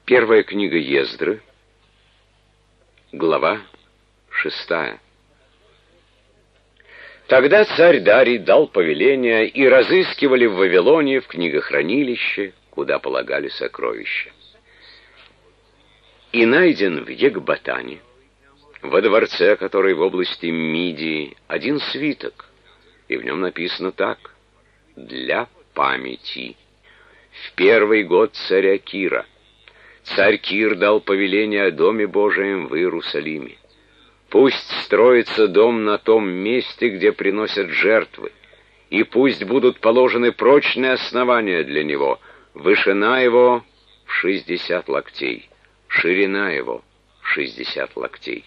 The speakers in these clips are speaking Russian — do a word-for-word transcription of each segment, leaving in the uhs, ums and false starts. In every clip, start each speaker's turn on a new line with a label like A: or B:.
A: Первая книга Ездры, глава шестая. Тогда царь Дарий дал повеление, и разыскивали в Вавилоне в книгохранилище, куда полагали сокровища. И найден в Екбатане, во дворце, который в области Мидии, один свиток, и в нем написано так: «Для памяти. В первый год царя Кира царь Кир дал повеление о Доме Божием в Иерусалиме. Пусть строится дом на том месте, где приносят жертвы, и пусть будут положены прочные основания для него, вышина его в шестьдесят локтей, ширина его в шестьдесят локтей.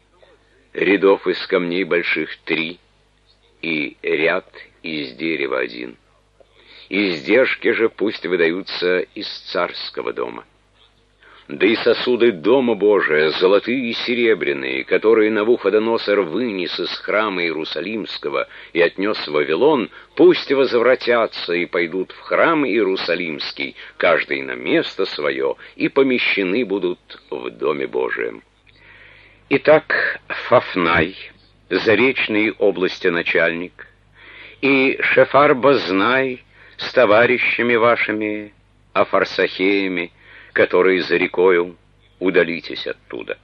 A: Рядов из камней больших три, и ряд из дерева один. Издержки же пусть выдаются из царского дома. Да и сосуды Дома Божия, золотые и серебряные, которые Навуходоносор вынес из храма Иерусалимского и отнес в Вавилон, пусть возвратятся и пойдут в храм Иерусалимский, каждый на место свое, и помещены будут в Доме Божием. Итак, Фафнай, заречной области начальник, и Шефар-Бознай с товарищами вашими, Афарсахеями, которые за рекою, удалитесь оттуда.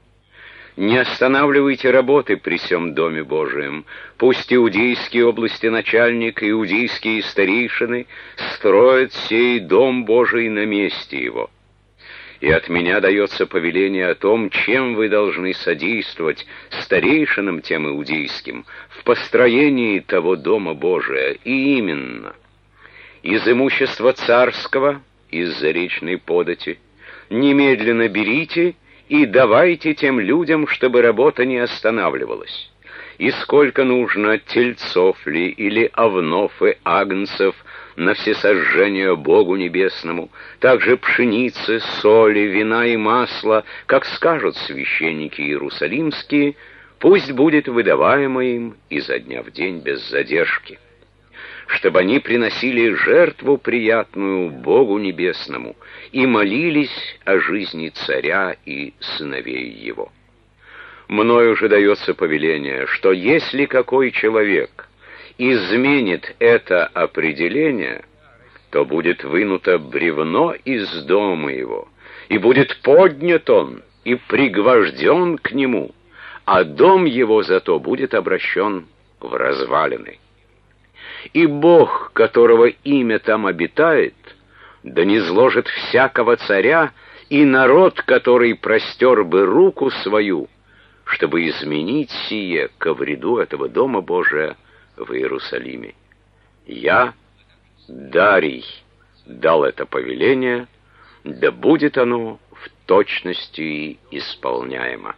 A: Не останавливайте работы при сем Доме Божием. Пусть иудейские области начальник и иудейские старейшины строят сей Дом Божий на месте его. И от меня дается повеление о том, чем вы должны содействовать старейшинам тем иудейским в построении того Дома Божия, и именно из имущества царского, из заречной подати, немедленно берите и давайте тем людям, чтобы работа не останавливалась. И сколько нужно тельцов ли или овнов и агнцев на всесожжение Богу Небесному, также пшеницы, соли, вина и масла, как скажут священники иерусалимские, пусть будет выдаваемо им изо дня в день без задержки, чтобы они приносили жертву приятную Богу Небесному и молились о жизни царя и сыновей его. Мною же дается повеление, что если какой человек изменит это определение, то будет вынуто бревно из дома его, и будет поднят он и пригвожден к нему, а дом его зато будет обращен в развалины. И Бог, которого имя там обитает, да низложит всякого царя и народ, который простер бы руку свою, чтобы изменить сие ко вреду этого Дома Божия в Иерусалиме. Я, Дарий, дал это повеление, да будет оно в точности исполняемо.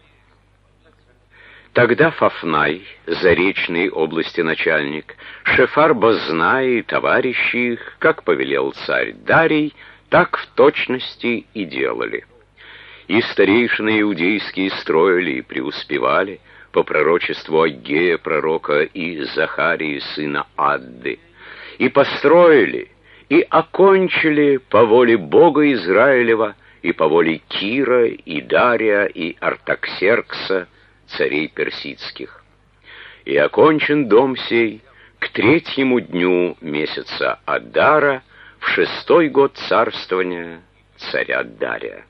A: Тогда Фафнай, заречной области начальник, Шефар-Бознай и товарищи их, как повелел царь Дарий, так в точности и делали. И старейшины иудейские строили и преуспевали по пророчеству Аггея пророка и Захарии сына Адды, и построили, и окончили по воле Бога Израилева и по воле Кира и Дария и Артаксеркса, царей персидских. И окончен дом сей к третьему дню месяца Адара в шестой год царствования царя Дария.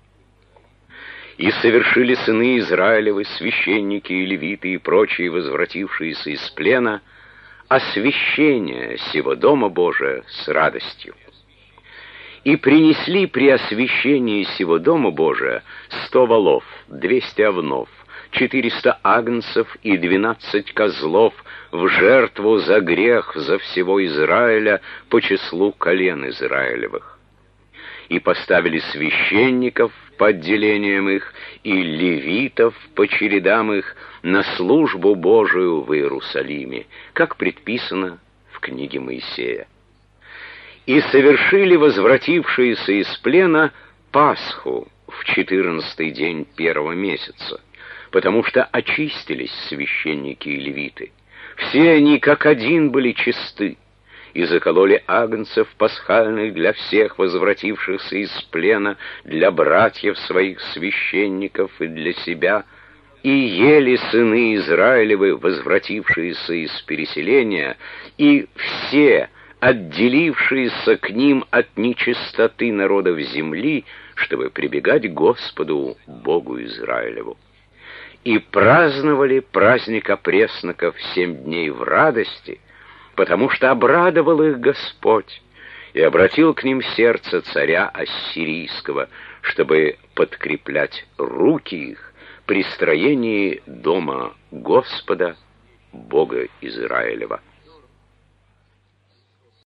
A: И совершили сыны Израилевы, священники и левиты и прочие, возвратившиеся из плена, освящение сего Дома Божия с радостью. И принесли при освящении сего Дома Божия сто волов, двести овнов, четыреста агнцев и двенадцать козлов в жертву за грех за всего Израиля по числу колен Израилевых. И поставили священников по отделениям их и левитов по чередам их на службу Божию в Иерусалиме, как предписано в книге Моисея. И совершили возвратившиеся из плена Пасху в четырнадцатый день первого месяца, потому что очистились священники и левиты. Все они как один были чисты, и закололи агнцев пасхальных для всех возвратившихся из плена, для братьев своих священников и для себя, и ели сыны Израилевы, возвратившиеся из переселения, и все, отделившиеся к ним от нечистоты народов земли, чтобы прибегать к Господу, Богу Израилеву. И праздновали праздник опресноков семь дней в радости, потому что обрадовал их Господь и обратил к ним сердце царя Ассирийского, чтобы подкреплять руки их при строении дома Господа, Бога Израилева.